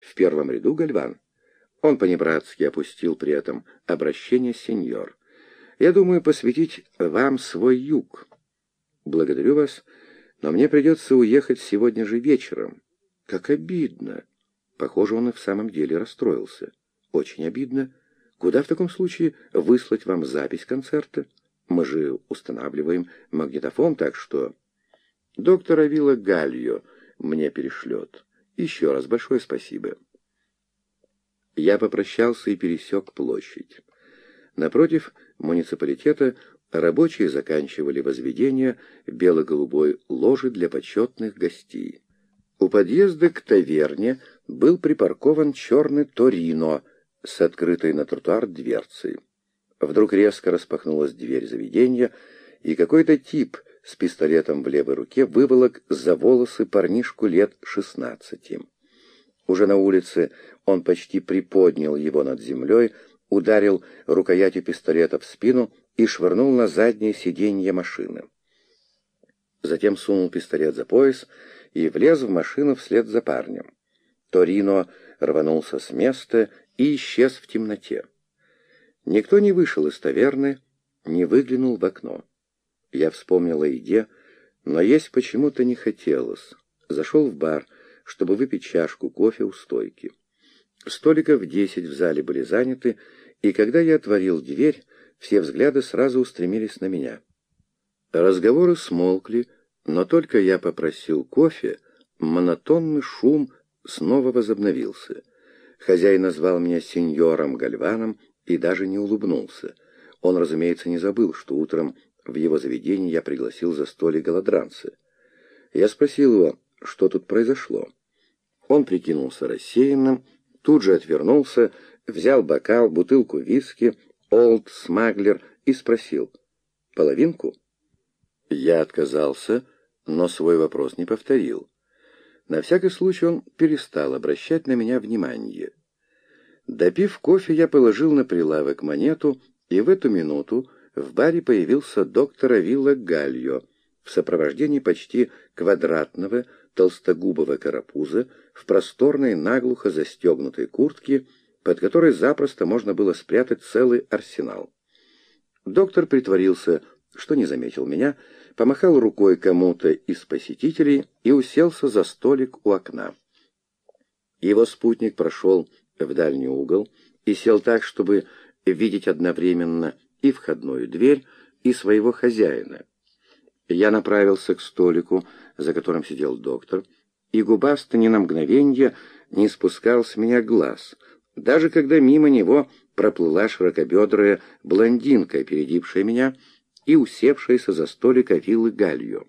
в первом ряду, Гальван?» Он понебратски опустил при этом обращение «сеньор». «Я думаю посвятить вам свой юг. Благодарю вас, но мне придется уехать сегодня же вечером». «Как обидно!» Похоже, он и в самом деле расстроился. «Очень обидно. Куда в таком случае выслать вам запись концерта? Мы же устанавливаем магнитофон, так что...» «Доктор Авила Гальо мне перешлет. Еще раз большое спасибо». Я попрощался и пересек площадь. Напротив муниципалитета рабочие заканчивали возведение бело-голубой ложи для почетных гостей. У подъезда к таверне был припаркован черный Торино с открытой на тротуар дверцей. Вдруг резко распахнулась дверь заведения, и какой-то тип с пистолетом в левой руке выволок за волосы парнишку лет 16. Уже на улице он почти приподнял его над землей, ударил рукоятью пистолета в спину и швырнул на заднее сиденье машины. Затем сунул пистолет за пояс и влез в машину вслед за парнем. Торино рванулся с места и исчез в темноте. Никто не вышел из таверны, не выглянул в окно. Я вспомнил о еде, но есть почему-то не хотелось. Зашел в бар, чтобы выпить чашку кофе у стойки. Столиков 10 в зале были заняты, и когда я отворил дверь, все взгляды сразу устремились на меня. Разговоры смолкли, но только я попросил кофе, монотонный шум снова возобновился. Хозяин назвал меня сеньором Гальваном и даже не улыбнулся. Он, разумеется, не забыл, что утром в его заведении я пригласил за столик голодранца. Я спросил его, что тут произошло. Он прикинулся рассеянным, тут же отвернулся, взял бокал, бутылку виски, Олд Смаглер и спросил: «Половинку?» Я отказался, но свой вопрос не повторил. На всякий случай он перестал обращать на меня внимание. Допив кофе, я положил на прилавок монету, и в эту минуту в баре появился доктор Авила Гальо в сопровождении почти квадратного толстогубого карапуза в просторной наглухо застегнутой куртке, под которой запросто можно было спрятать целый арсенал. Доктор притворился, что не заметил меня, помахал рукой кому-то из посетителей и уселся за столик у окна. Его спутник прошел в дальний угол и сел так, чтобы видеть одновременно и входную дверь, и своего хозяина. Я направился к столику, за которым сидел доктор, и губастый ни на мгновенье не спускал с меня глаз, даже когда мимо него проплыла широкобедрая блондинка, опередившая меня и усевшаяся за столик Авилы Гальо.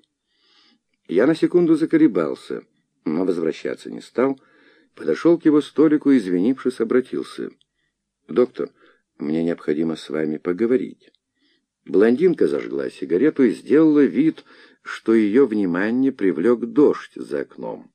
Я на секунду заколебался, но возвращаться не стал, подошел к его столику и, извинившись, обратился: «Доктор, мне необходимо с вами поговорить». Блондинка зажгла сигарету и сделала вид, что ее внимание привлек дождь за окном.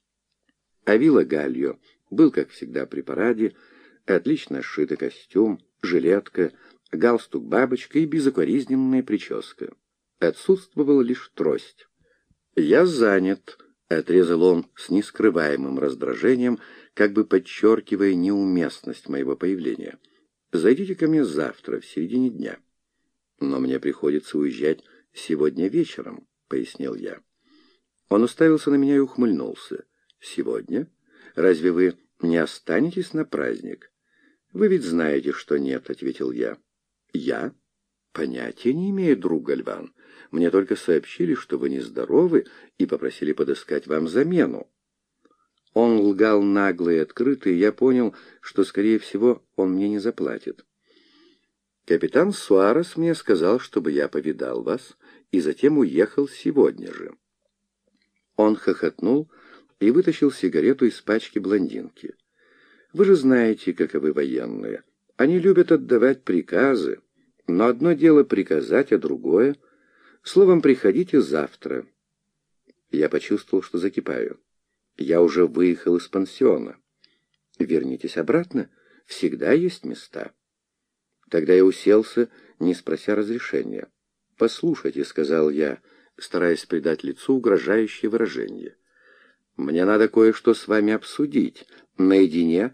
Авила Гальо был, как всегда, при параде, отлично сшитый костюм, жилетка, галстук-бабочка и безукоризненная прическа. Отсутствовала лишь трость. «Я занят», — отрезал он с нескрываемым раздражением, как бы подчеркивая неуместность моего появления. «Зайдите ко мне завтра, в середине дня». «Но мне приходится уезжать сегодня вечером», — пояснил я. Он уставился на меня и ухмыльнулся. «Сегодня? Разве вы не останетесь на праздник?» «Вы ведь знаете, что нет», — ответил я. «Я? Понятия не имею, друг Гальван. Мне только сообщили, что вы нездоровы, и попросили подыскать вам замену». Он лгал нагло и открыто, и я понял, что, скорее всего, он мне не заплатит. «Капитан Суарес мне сказал, чтобы я повидал вас, и затем уехал сегодня же». Он хохотнул и вытащил сигарету из пачки блондинки. «Вы же знаете, каковы военные. Они любят отдавать приказы, но одно дело приказать, а другое... Словом, приходите завтра». Я почувствовал, что закипаю. «Я уже выехал из пансиона». «Вернитесь обратно, всегда есть места». Тогда я уселся, не спрося разрешения. «Послушайте», — сказал я, стараясь придать лицу угрожающее выражение. «Мне надо кое-что с вами обсудить, наедине